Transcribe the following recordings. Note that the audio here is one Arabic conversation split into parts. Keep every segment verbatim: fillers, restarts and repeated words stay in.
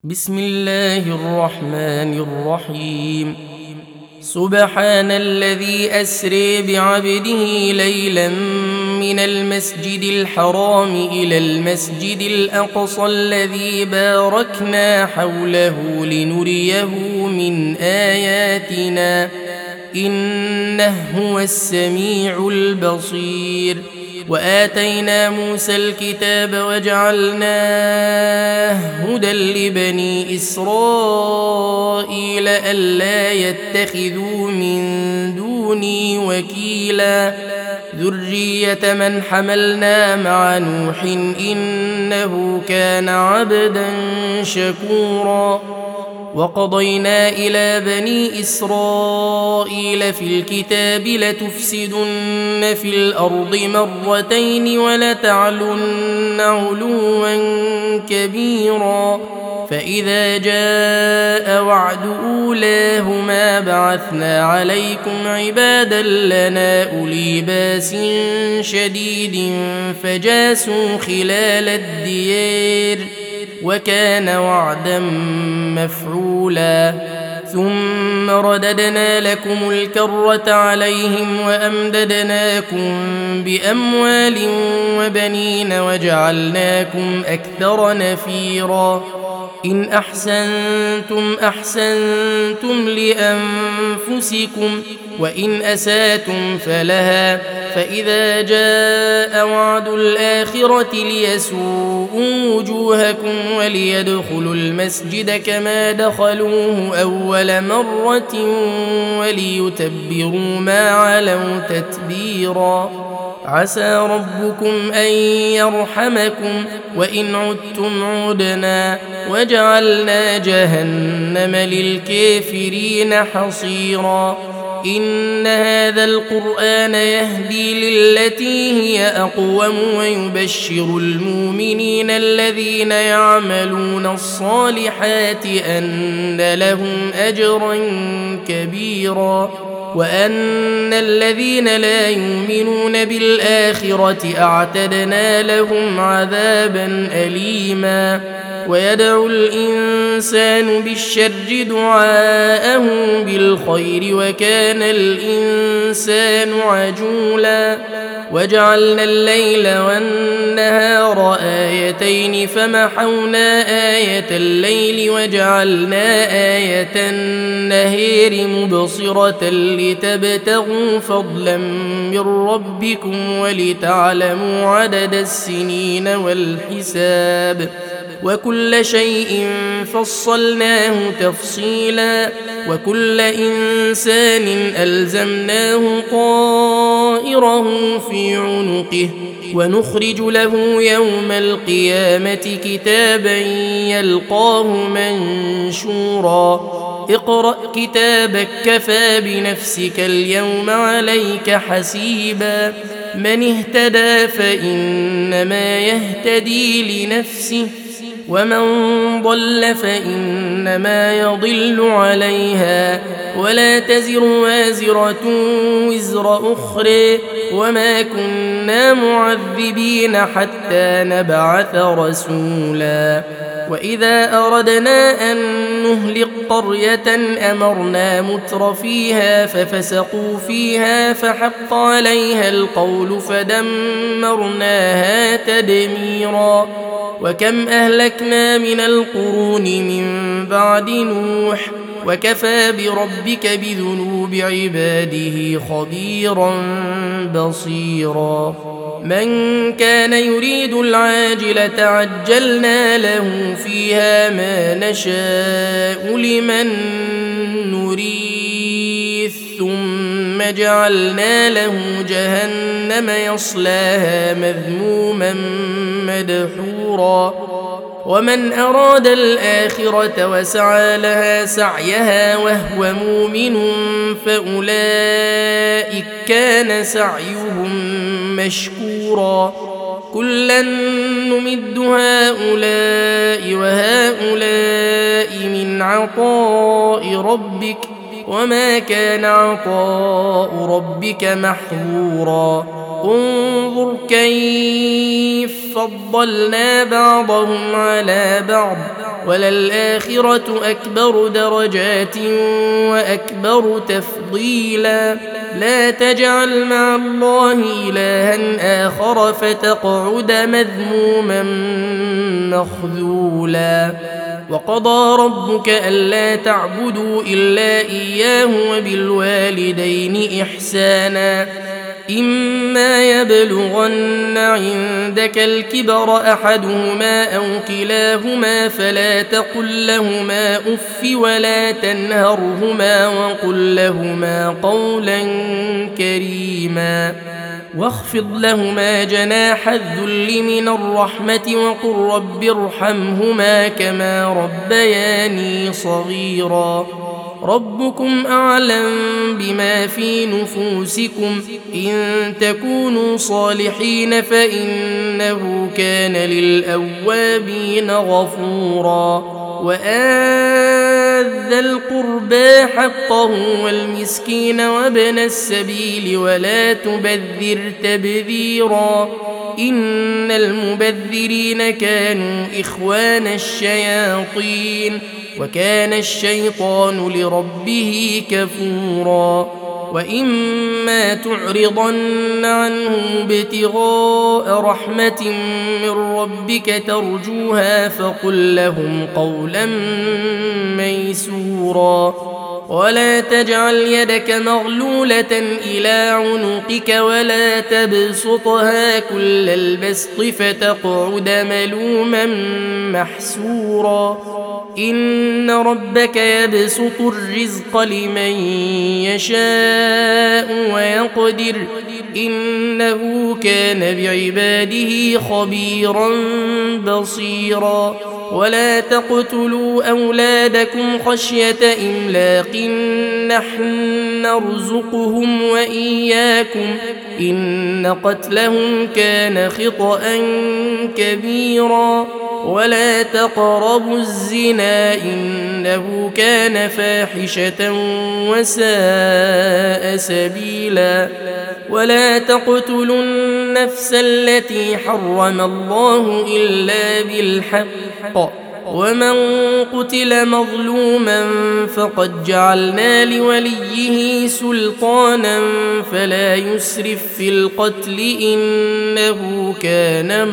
بسم الله الرحمن الرحيم. سبحان الذي أسري بعبده ليلا من المسجد الحرام إلى المسجد الأقصى الذي باركنا حوله لنريه من آياتنا إنه هو السميع البصير. وآتينا موسى الكتاب وجعلناه هدى لبني إسرائيل ألا يتخذوا من دوني وكيلا ذرية من حملنا مع نوح إنه كان عبدا شكورا. وقضينا إلى بني إسرائيل في الكتاب لتفسدن في الأرض مرتين ولتعلن علوا كبيرا فإذا جاء وعد أولاهما بعثنا عليكم عبادا لنا أولي باس شديد فجاسوا خلال الديار وكان وعدا مفعولا. ثم رددنا لكم الكرة عليهم وأمددناكم بأموال وبنين وجعلناكم أكثر نفيرا. إن أحسنتم أحسنتم لأنفسكم وإن أساتم فلها فإذا جاء وعد الآخرة ليسوءوا وجوهكم وليدخلوا المسجد كما دخلوه أول مرة وليتبروا ما علوا تتبيرا. عسى ربكم أن يرحمكم وإن عدتم عدنا وجعلنا جهنم للكافرين حصيرا. إن هذا القرآن يهدي للتي هي أقوم ويبشر المؤمنين الذين يعملون الصالحات أن لهم أجرا كبيرا وأن الذين لا يؤمنون بالآخرة أعتدنا لهم عذابا أليما. ويدعو الإنسان بالشر دعاءه بالخير وكان الإنسان عجولا. وجعلنا الليل والنهار آيتين فمحونا آية الليل وجعلنا آية النهار مبصرة لتبتغوا فضلا من ربكم ولتعلموا عدد السنين والحساب وكل شيء فصلناه تفصيلا. وكل إنسان ألزمناه طائره في عنقه ونخرج له يوم القيامة كتابا يلقاه منشورا. اقرأ كتابك كفى بنفسك اليوم عليك حسيبا. من اهتدى فإنما يهتدي لنفسه ومن ضل فإنما يضل عليها ولا تزر وازرة وزر أخرى وما كنا معذبين حتى نبعث رسولا. وإذا أردنا أن نهلك قرية أمرنا متر فيها ففسقوا فيها فحق عليها القول فدمرناها تدميرا. وكم أهلكنا من القرون من بعد نوح وكفى بربك بذنوب عباده خبيرا بصيرا. من كان يريد العاجلة عجلنا له فيها ما نشاء لمن نريد ثم جعلنا له جهنم يصلاها مذموما مدحورا. ومن أراد الآخرة وسعى لها سعيها وهو مؤمن فأولئك كان سعيهم مشكورا. كلا نمد هؤلاء وهؤلاء من عطاء ربك وما كان عطاء ربك محظورا. انظر كيف فضلنا بعضهم على بعض وللآخرة أكبر درجات وأكبر تفضيلا لا تجعل مع الله إلها آخر فتقعد مذموما مخذولا وقضى ربك ألا تعبدوا إلا إياه وبالوالدين إحسانا إما يبلغن عندك الكبر أحدهما أو كلاهما فلا تقل لهما أف ولا تنهرهما وقل لهما قولا كريما واخفض لهما جناح الذل من الرحمة وقل رب ارحمهما كما ربياني صغيرا ربكم أعلم بما في نفوسكم إن تكونوا صالحين فإنه كان للأوابين غفورا وآت ذا القربى حقه والمسكين وابن السبيل ولا تبذر تبذيرا إن المبذرين كانوا إخوان الشياطين وكان الشيطان لربه كفورا وإما تعرضن عنهم ابتغاء رحمة من ربك ترجوها فقل لهم قولا ميسورا ولا تجعل يدك مغلولة إلى عنقك ولا تبسطها كل البسط فتقعد ملوما محسورا إن ربك يبسط الرزق لمن يشاء ويقدر إنه كان بعباده خبيرا بصيرا ولا تقتلوا أولادكم خشية إملاق نحن نرزقهم وإياكم إن قتلهم كان خطأ كبيرا ولا تقربوا الزنا إنه كان فاحشة وساء سبيلا ولا تقتلوا النفس التي حرم الله إلا بالحق ومن قتل مظلوما فقد جعلنا لوليه سلطانا فلا يسرف في القتل إنه كان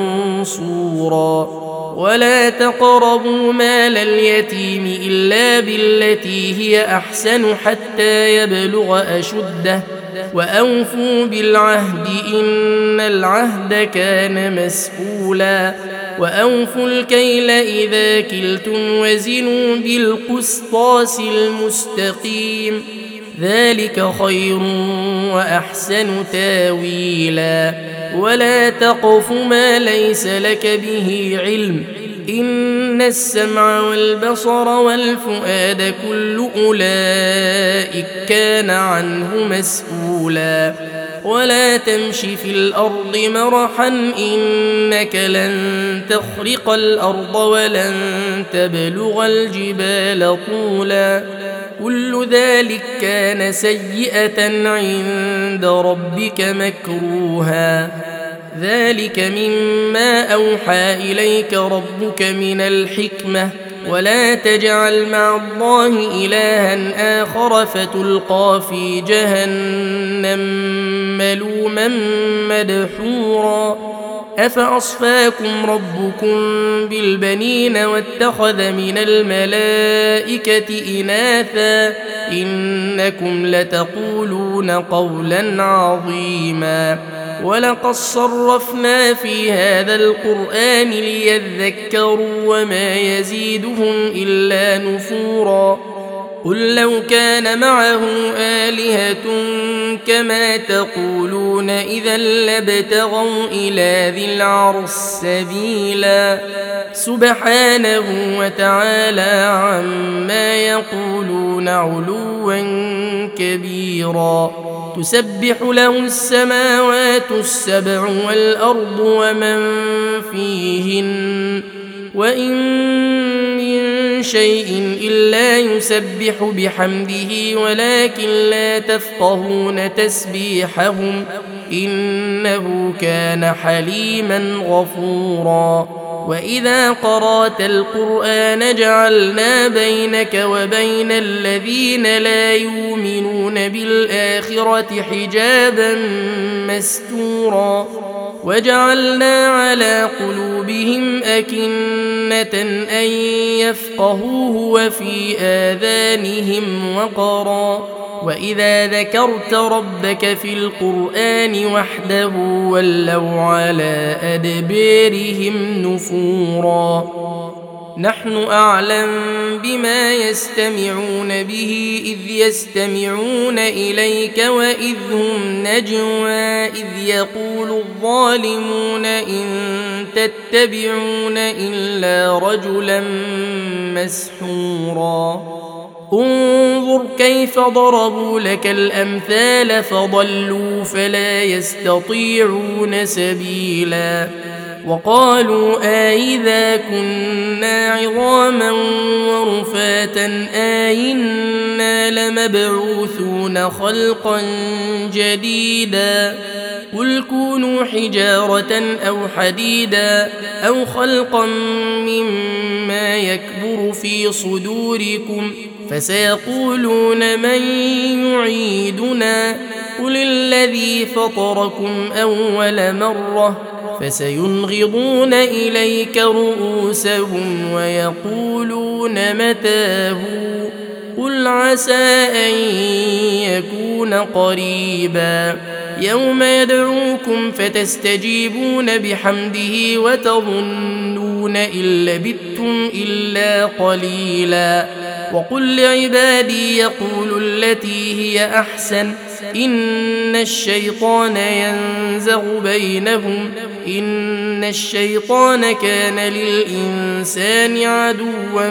منصورا ولا تقربوا مال اليتيم إلا بالتي هي أحسن حتى يبلغ أشده وأوفوا بالعهد إن العهد كان مسؤولا وأوفوا الكيل إذا كلتم وزنوا بالقسطاس المستقيم ذلك خير وأحسن تاويلا ولا تقف ما ليس لك به علم إن السمع والبصر والفؤاد كل أولئك كان عنه مسؤولا ولا تمش في الأرض مرحا إنك لن تخرق الأرض ولن تبلغ الجبال طولا كل ذلك كان سيئة عند ربك مكروها ذلك مما أوحى إليك ربك من الحكمة ولا تجعل مع الله إلها آخر فتلقى في جهنم ملوما مدحورا أفأصفاكم ربكم بالبنين واتخذ من الملائكة إناثا إنكم لتقولون قولا عظيما ولقد صرفنا في هذا القرآن ليذكروا وما يزيدهم إلا نفورا قل لو كان معه آلهة كما تقولون إذا لابتغوا إلى ذي العرش سبيلا سبحانه وتعالى عما يقولون علوا كبيرا تسبح له السماوات السبع والأرض ومن فيهن وإن من شيء إلا يسبح بحمده ولكن لا تفقهون تسبيحهم إنه كان حليما غفورا. وإذا قرأت القرآن جعلنا بينك وبين الذين لا يؤمنون بالآخرة حجابا مستورا وجعلنا على قلوبهم أكنة أن يفقهوه وفي آذانهم وقرا وإذا ذكرت ربك في القرآن وحده ولوا على أدبارهم نفورا. نحن أعلم بما يستمعون به إذ يستمعون إليك وإذ هم نجوى إذ يقول الظالمون إن تتبعون إلا رجلا مسحورا. انظر كيف ضربوا لك الأمثال فضلوا فلا يستطيعون سبيلا. وقالوا أئذا كنا عظاما ورفاتا أئنا لمبعوثون خلقا جديدا قل كونوا حجارة أو حديدا أو خلقا مما يكبر في صدوركم فسيقولون من يعيدنا قل الذي فطركم أول مرة فسينغضون إليك رؤوسهم ويقولون متاه قل عسى أن يكون قريبا يوم يدعوكم فتستجيبون بحمده وتظنون إن لبثتم إلا قليلا. وقل لعبادي يقولوا التي هي أحسن إن الشيطان ينزغ بينهم إن الشيطان كان للإنسان عدوا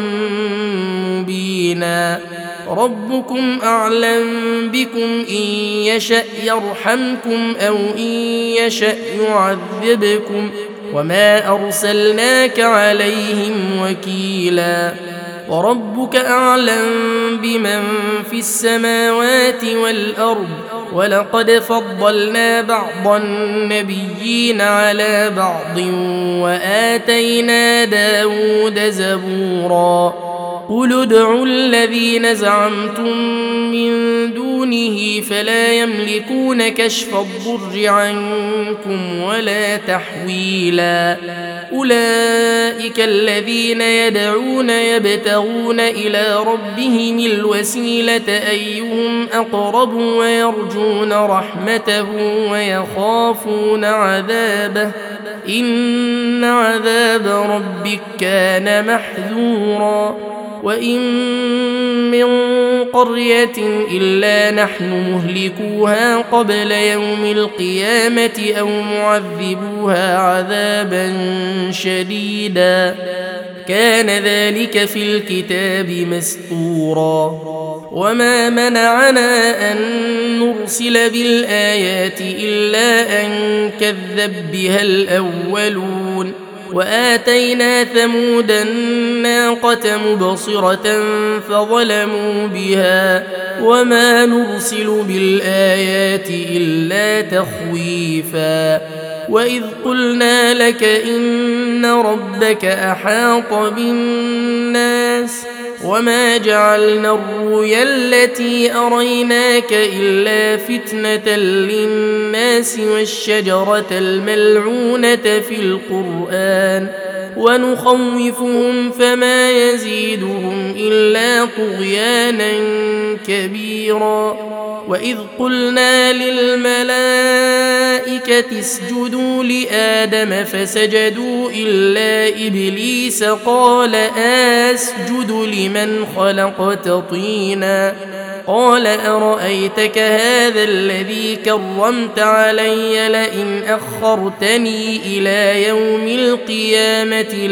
مبينا. ربكم أعلم بكم إن يشأ يرحمكم أو إن يشأ يعذبكم وما أرسلناك عليهم وكيلا. وربك أعلم بمن في السماوات والأرض ولقد فضلنا بعض النبيين على بعض وآتينا داود زبورا. قل ادعوا الذين زعمتم من دونه فلا يملكون كشف الضر عنكم ولا تحويلا. أولئك الذين يدعون يبتغون إلى ربهم الوسيلة أيهم أقرب ويرجون رحمته ويخافون عذابه إن عذاب ربك كان محذورا. وإن من قرية إلا نحن مهلكوها قبل يوم القيامة أو معذبوها عذابا شديدا كان ذلك في الكتاب مسطورا. وما منعنا أن نرسل بالآيات إلا أن كذب بها الأولون وآتينا ثمود الناقة مبصرة فظلموا بها وما نرسل بالآيات إلا تخويفا. وإذ قلنا لك إن ربك أحاط بالناس وما جعلنا الرؤيا التي أريناك إلا فتنة للناس والشجرة الملعونة في القرآن ونخوفهم فما يزيدهم إلا طغيانا كبيرا. وإذ قلنا للملائكة اسجدوا لآدم فسجدوا إلا إبليس قال أسجد لمن خلقت طينا قال أرأيتك هذا الذي كرمت علي لئن أخرتني إلى يوم القيامة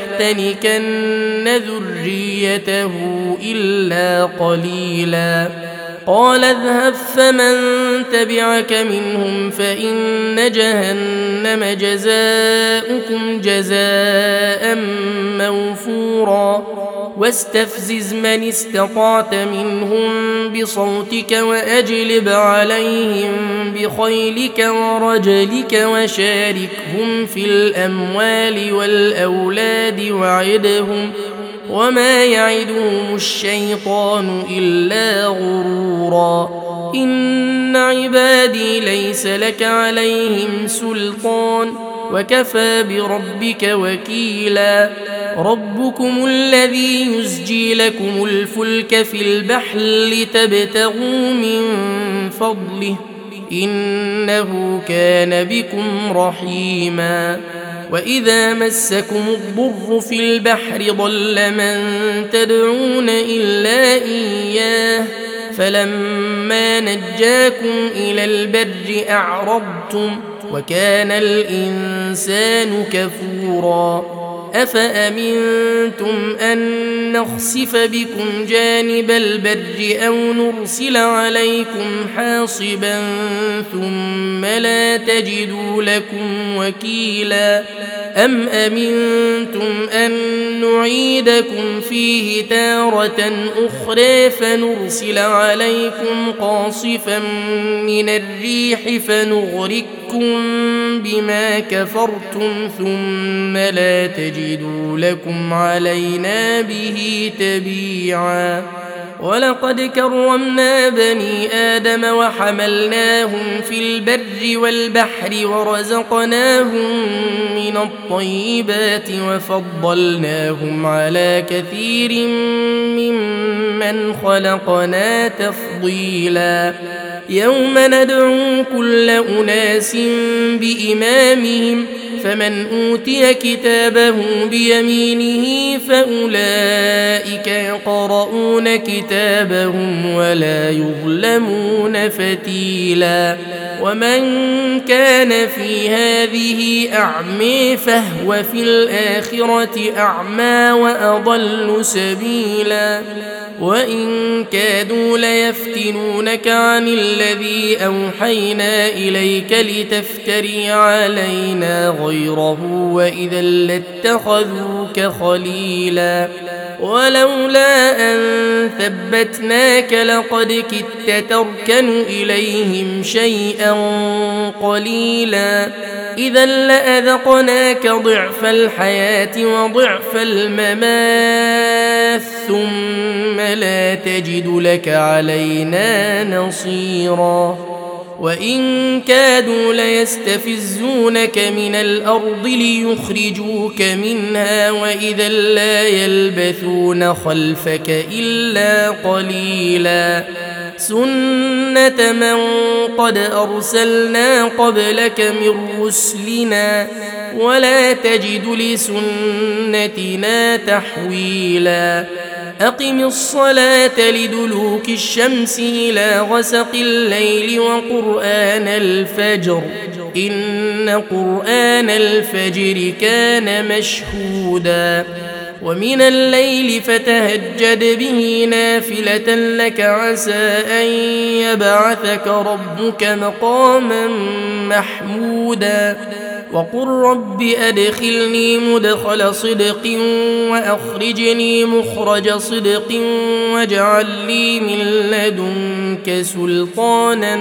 لأحتنكن ذريته إلا قليلا. قال اذهب فمن تبعك منهم فإن جهنم جزاؤكم جزاء موفورا. واستفزز من استطعت منهم بصوتك وأجلب عليهم بخيلك ورجلك وشاركهم في الأموال والأولاد وعدهم وما يعدهم الشيطان إلا غرورا إن عبادي ليس لك عليهم سلطان وكفى بربك وكيلا ربكم الذي يزجي لكم الفلك في البحر لتبتغوا من فضله إنه كان بكم رحيما وإذا مسكم الضر في البحر ضل من تدعون إلا إياه فلما نجاكم إلى البر أعرضتم وكان الإنسان كفورا أفأمنتم أن نخسف بكم جانب البر أو نرسل عليكم حاصبا ثم لا تجدوا لكم وكيلا أم أمنتم أن نعيدكم فيه تارة أخرى فنرسل عليكم قاصفا من الريح فنغرقكم بما كفرتم ثم لا تجدوا لكم علينا به تبيعا ولقد كرمنا بني آدم وحملناهم في البر والبحر ورزقناهم من الطيبات وفضلناهم على كثير ممن خلقنا تفضيلا يوم ندعو كل أناس بإمامهم فمن أوتي كتابه بيمينه فأولئك يقرؤون كتابهم ولا يظلمون فتيلا ومن كان في هذه أعمى فهو في الآخرة أعمى وأضل سبيلا وإن كادوا ليفتنونك عن الذي أوحينا إليك لتفتري علينا غيره وإذا لاتخذوك خليلا ولولا أن ثبتناك لقد كدت تركن إليهم شيئا قليلا إذا لأذقناك ضعف الحياة وضعف الممات ثم لا تجد لك علينا نصيرا وإن كادوا ليستفزونك من الأرض ليخرجوك منها وإذا لا يلبثون خلفك إلا قليلا سنة من قد أرسلنا قبلك من رسلنا ولا تجد لسنتنا تحويلا أقم الصلاة لدلوك الشمس إلى غسق الليل وقرآن الفجر إن قرآن الفجر كان مشهودا ومن الليل فتهجد به نافلة لك عسى أن يبعثك ربك مقاما محمودا وقل رب أدخلني مدخل صدق وأخرجني مخرج صدق واجعل لي من لدنك سلطانا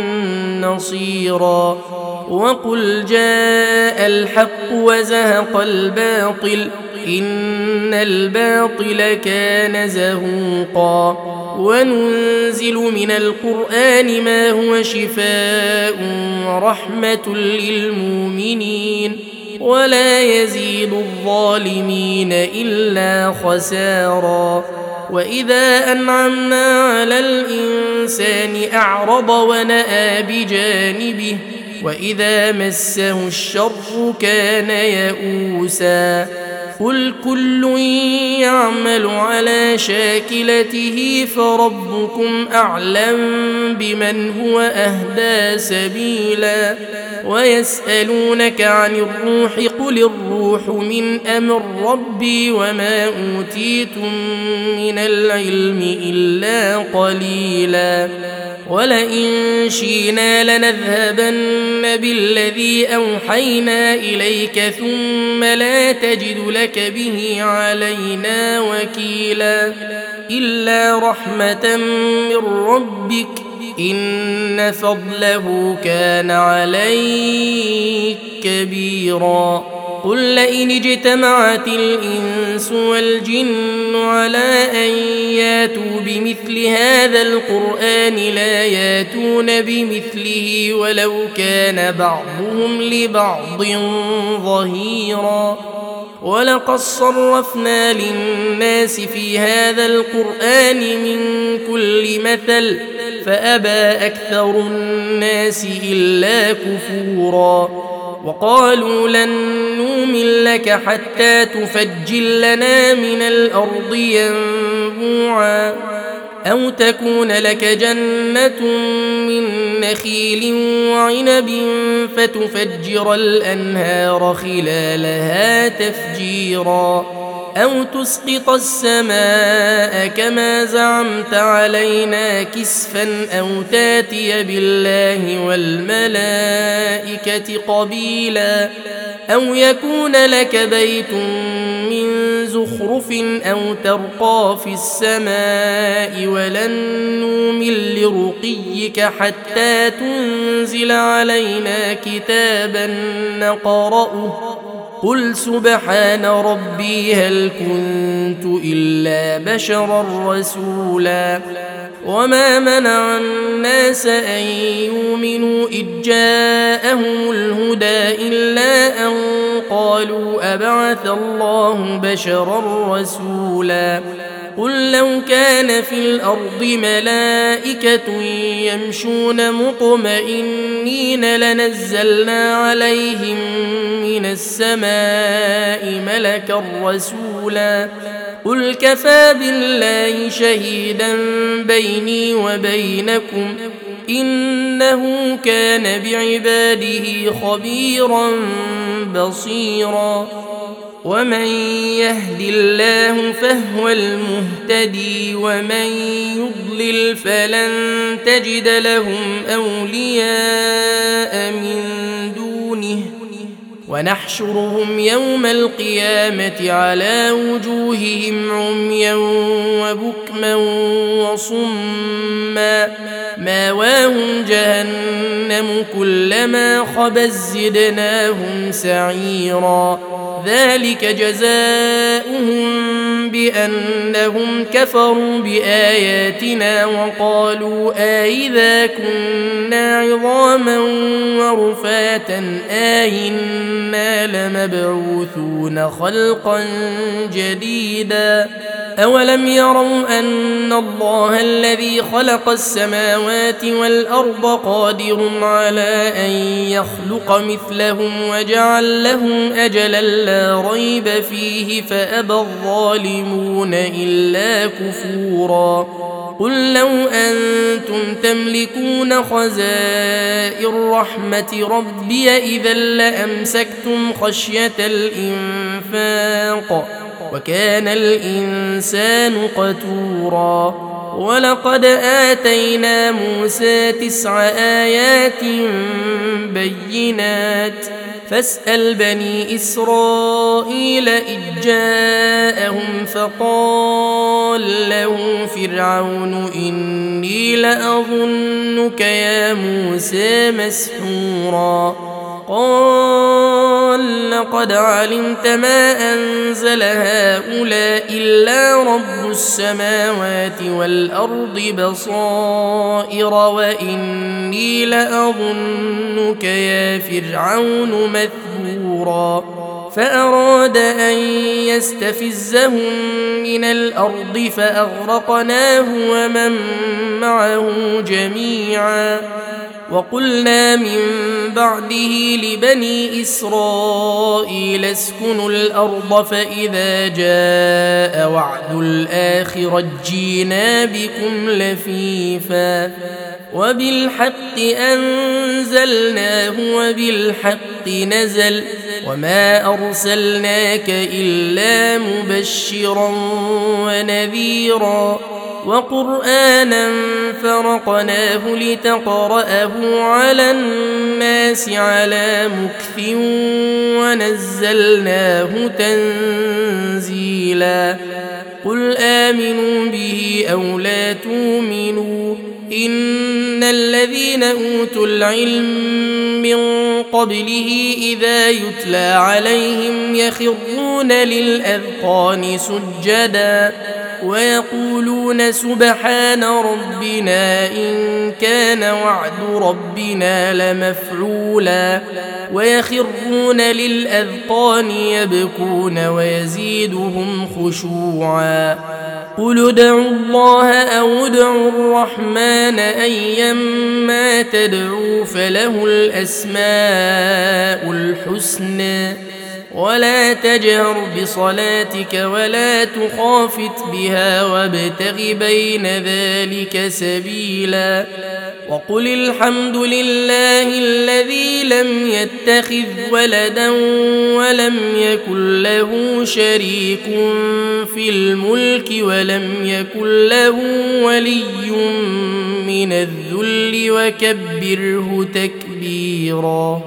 نصيرا وقل جاء الحق وزهق الباطل إن الباطل كان زهوقا وننزل من القرآن ما هو شفاء ورحمة للمؤمنين ولا يزيد الظالمين إلا خسارا وإذا أنعمنا على الإنسان أعرض ونأى بجانبه وإذا مسه الشر كان يئوسا قل كل يعمل على شاكلته فربكم أعلم بمن هو أهدى سبيلا ويسألونك عن الروح قل الروح من أمر ربي وما أوتيتم من العلم إلا قليلا ولئن شئنا لنذهبن بالذي أوحينا إليك ثم لا تجد لك به علينا وكيلا إلا رحمة من ربك إن فضله كان عليك كبيرا. قل لئن اجتمعت الإنس والجن على أن ياتوا بمثل هذا القرآن لا ياتون بمثله ولو كان بعضهم لبعض ظهيرا. ولقد صرفنا للناس في هذا القرآن من كل مثل فأبى أكثر الناس إلا كفورا. وقالوا لن نؤمن لك حتى تفجر لنا من الأرض ينبوعا أو تكون لك جنة من نخيل وعنب فتفجر الأنهار خلالها تفجيرا أو تسقط السماء كما زعمت علينا كسفا أو تاتي بالله والملائكة قبيلا أو يكون لك بيت من زخرف أو ترقى في السماء ولن نؤمن لرقيك حتى تنزل علينا كتابا نقرأه قل سبحان ربي هل كنت إلا بشرا رسولا. وما منع الناس أن يؤمنوا إذ جاءهم الهدى إلا أن قالوا أبعث الله بشرا رسولا. قل لو كان في الأرض ملائكة يمشون مطمئنين لنزلنا عليهم من السماء ملكا رسولا. قل كفى بالله شهيدا بيني وبينكم إنه كان بعباده خبيرا بصيرا. ومن يهد الله فهو المهتدي ومن يضلل فلن تجد لهم أولياء من دونه ونحشرهم يوم القيامة على وجوههم عميا وبكما وصما ماواهم جهنم كلما خبت زدناهم سعيرا ذلك جزاؤهم بأنهم كفروا بآياتنا وقالوا أئذا كنا عظاما ورفاتا أئنا لمبعوثون خلقا جديدا أولم يروا أن الله الذي خلق السماوات والأرض قادر على أن يخلق مثلهم وجعل لهم أجلا لا ريب فيه فأبى الظالمون إلا كفورا. قل لو أنتم تملكون خزائن رحمة ربي إذا لأمسكتم خشية الإنفاق وكان الإنسان قتورا. ولقد آتينا موسى تسع آيات بينات فاسأل بني إسرائيل إذ جاءهم فقال له فرعون إني لأظنك يا موسى مسحورا. قال لقد علمت ما أنزل هؤلاء إلا رب السماوات والأرض بصائر وإني لأظنك يا فرعون مثبورا. فأراد أن يستفزهم من الأرض فأغرقناه ومن معه جميعا. وقلنا من بعده لبني إسرائيل اسكنوا الأرض فإذا جاء وعد الآخرة جينا بكم لفيفا وبالحق أنزلناه وبالحق نزل وما أرسلناك إلا مبشرا ونذيرا وقرآنا فرقناه لتقرأه على الناس على مكث ونزلناه تنزيلا قل آمنوا به أو لا تؤمنوا إن الذين أوتوا العلم من قبله إذا يتلى عليهم يخرون للأذقان سجدا ويقولون سبحان ربنا إن كان وعد ربنا لمفعولا ويخرون للأذقان يبكون ويزيدهم خشوعا قل ادعوا الله أو ادعوا الرحمن أيما تدعوا فله الأسماء الحسنى ولا تجهر بصلاتك ولا تخافت بها وابتغ بين ذلك سبيلا وقل الحمد لله الذي لم يتخذ ولدا ولم يكن له شريك في الملك ولم يكن له ولي من الذل وكبره تكبيرا.